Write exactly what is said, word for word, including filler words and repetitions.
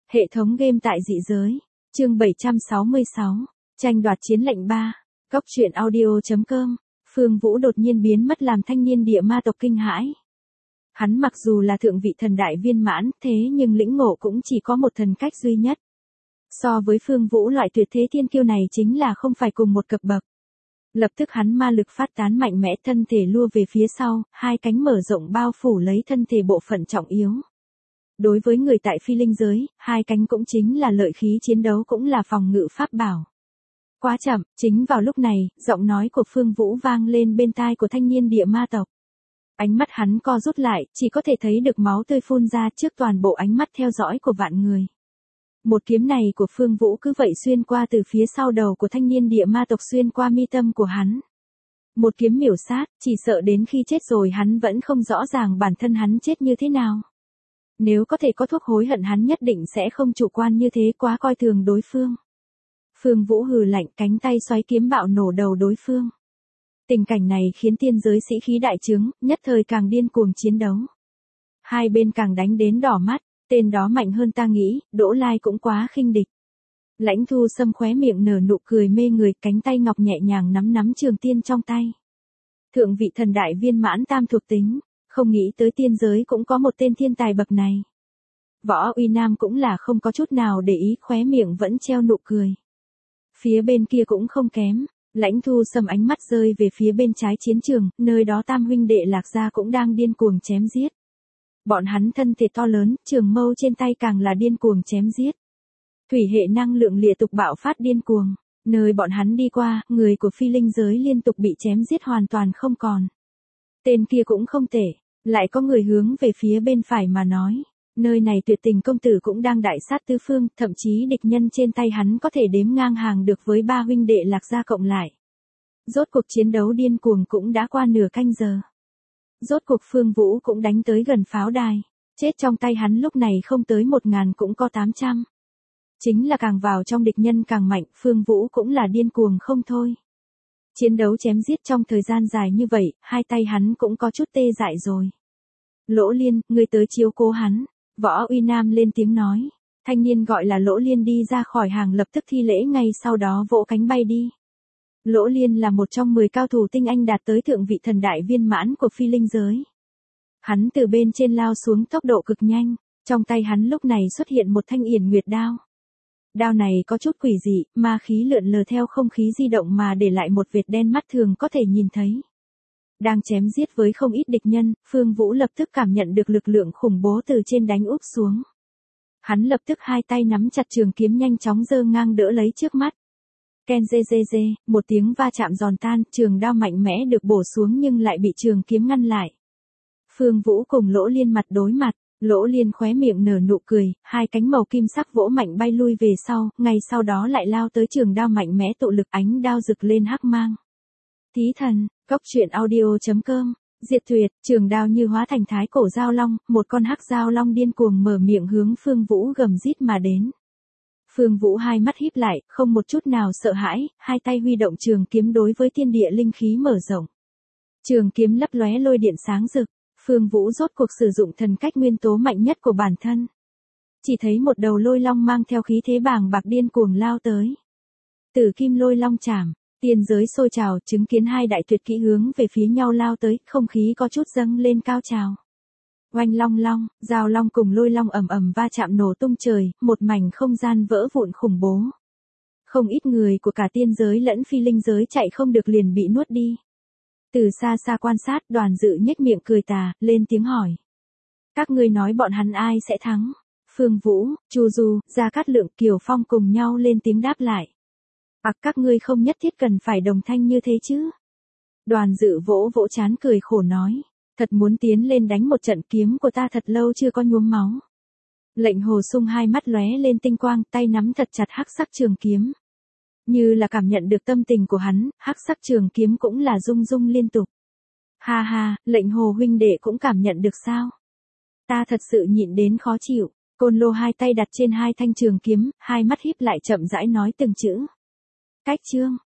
Hệ thống game tại dị giới. Chương bảy trăm sáu mươi sáu. Tranh đoạt chiến lệnh ba. Cốc truyện audio.com. Phương Vũ đột nhiên biến mất làm thanh niên địa ma tộc kinh hãi. Hắn mặc dù là thượng vị thần đại viên mãn, thế nhưng lĩnh ngộ cũng chỉ có một thần cách duy nhất. So với Phương Vũ loại tuyệt thế thiên kiêu này chính là không phải cùng một cấp bậc. Lập tức hắn ma lực phát tán mạnh mẽ, thân thể lùa về phía sau, hai cánh mở rộng bao phủ lấy thân thể bộ phận trọng yếu. Đối với người tại phi linh giới, hai cánh cũng chính là lợi khí chiến đấu, cũng là phòng ngự pháp bảo. Quá chậm, chính vào lúc này, giọng nói của Phương Vũ vang lên bên tai của thanh niên địa ma tộc. Ánh mắt hắn co rút lại, chỉ có thể thấy được máu tươi phun ra trước toàn bộ ánh mắt theo dõi của vạn người. Một kiếm này của Phương Vũ cứ vậy xuyên qua từ phía sau đầu của thanh niên địa ma tộc, xuyên qua mi tâm của hắn. Một kiếm miểu sát, chỉ sợ đến khi chết rồi hắn vẫn không rõ ràng bản thân hắn chết như thế nào. Nếu có thể có thuốc hối hận hắn nhất định sẽ không chủ quan như thế, quá coi thường đối phương. Phương Vũ hừ lạnh, cánh tay xoáy kiếm bạo nổ đầu đối phương. Tình cảnh này khiến tiên giới sĩ khí đại trướng, nhất thời càng điên cuồng chiến đấu. Hai bên càng đánh đến đỏ mắt, tên đó mạnh hơn ta nghĩ, Đỗ Lai cũng quá khinh địch. Lãnh Thu Sâm khóe miệng nở nụ cười mê người, cánh tay ngọc nhẹ nhàng nắm nắm trường tiên trong tay. Thượng vị thần đại viên mãn tam thuộc tính, không nghĩ tới tiên giới cũng có một tên thiên tài bậc này. Võ Uy Nam cũng là không có chút nào để ý, khóe miệng vẫn treo nụ cười. Phía bên kia cũng không kém, Lãnh Thu Sâm ánh mắt rơi về phía bên trái chiến trường, nơi đó tam huynh đệ Lạc Gia cũng đang điên cuồng chém giết. Bọn hắn thân thể to lớn, trường mâu trên tay càng là điên cuồng chém giết. Thủy hệ năng lượng liệt tục bạo phát điên cuồng, nơi bọn hắn đi qua, người của phi linh giới liên tục bị chém giết hoàn toàn không còn. Tên kia cũng không tệ, lại có người hướng về phía bên phải mà nói. Nơi này Tuyệt Tình công tử cũng đang đại sát tứ phương, thậm chí địch nhân trên tay hắn có thể đếm ngang hàng được với ba huynh đệ Lạc Gia cộng lại. Rốt cuộc chiến đấu điên cuồng cũng đã qua nửa canh giờ. Rốt cuộc Phương Vũ cũng đánh tới gần pháo đài, chết trong tay hắn lúc này không tới một ngàn cũng có tám trăm. Chính là càng vào trong địch nhân càng mạnh, Phương Vũ cũng là điên cuồng không thôi. Chiến đấu chém giết trong thời gian dài như vậy, hai tay hắn cũng có chút tê dại rồi. Lỗ Liên, ngươi tới chiếu cố hắn. Võ Uy Nam lên tiếng nói. Thanh niên gọi là Lỗ Liên đi ra khỏi hàng lập tức thi lễ, ngay sau đó vỗ cánh bay đi. Lỗ Liên là một trong mười cao thủ tinh anh đạt tới thượng vị thần đại viên mãn của phi linh giới. Hắn từ bên trên lao xuống tốc độ cực nhanh, trong tay hắn lúc này xuất hiện một thanh Yển Nguyệt đao. Đao này có chút quỷ dị, ma khí lượn lờ theo không khí di động mà để lại một vệt đen mắt thường có thể nhìn thấy. Đang chém giết với không ít địch nhân, Phương Vũ lập tức cảm nhận được lực lượng khủng bố từ trên đánh úp xuống. Hắn lập tức hai tay nắm chặt trường kiếm nhanh chóng giơ ngang đỡ lấy trước mắt. Ken dê dê dê, một tiếng va chạm giòn tan, trường đao mạnh mẽ được bổ xuống nhưng lại bị trường kiếm ngăn lại. Phương Vũ cùng Lỗ Liên mặt đối mặt, Lỗ Liên khóe miệng nở nụ cười, hai cánh màu kim sắc vỗ mạnh bay lui về sau, ngay sau đó lại lao tới trường đao mạnh mẽ tụ lực, ánh đao rực lên hắc mang. Thí thần, cốc truyện audio.com, diệt tuyệt, trường đao như hóa thành thái cổ giao long, một con hắc giao long điên cuồng mở miệng hướng Phương Vũ gầm rít mà đến. Phương Vũ hai mắt híp lại, không một chút nào sợ hãi, hai tay huy động trường kiếm đối với thiên địa linh khí mở rộng. Trường kiếm lấp lóe lôi điện sáng rực, Phương Vũ rốt cuộc sử dụng thần cách nguyên tố mạnh nhất của bản thân. Chỉ thấy một đầu lôi long mang theo khí thế bàng bạc điên cuồng lao tới. Tử kim lôi long chảm, tiên giới sôi trào, chứng kiến hai đại tuyệt kỹ hướng về phía nhau lao tới, không khí có chút dâng lên cao trào. Oanh long long, giao long cùng lôi long ầm ầm va chạm nổ tung trời, một mảnh không gian vỡ vụn khủng bố. Không ít người của cả tiên giới lẫn phi linh giới chạy không được liền bị nuốt đi. Từ xa xa quan sát, Đoàn Dự nhếch miệng cười tà, lên tiếng hỏi. Các ngươi nói bọn hắn ai sẽ thắng? Phương Vũ, Chu Du, Gia Cát Lượng, Kiều Phong cùng nhau lên tiếng đáp lại. Ặc, các ngươi không nhất thiết cần phải đồng thanh như thế chứ. Đoàn Dự vỗ vỗ trán cười khổ nói. Thật muốn tiến lên đánh một trận, kiếm của ta thật lâu chưa có nhuốm máu. Lệnh Hồ Sung hai mắt lóe lên tinh quang, tay nắm thật chặt hắc sắc trường kiếm. Như là cảm nhận được tâm tình của hắn, hắc sắc trường kiếm cũng là rung rung liên tục. Ha ha, Lệnh Hồ huynh đệ cũng cảm nhận được sao? Ta thật sự nhịn đến khó chịu. Côn Lô hai tay đặt trên hai thanh trường kiếm, hai mắt híp lại chậm rãi nói từng chữ. Cách chương,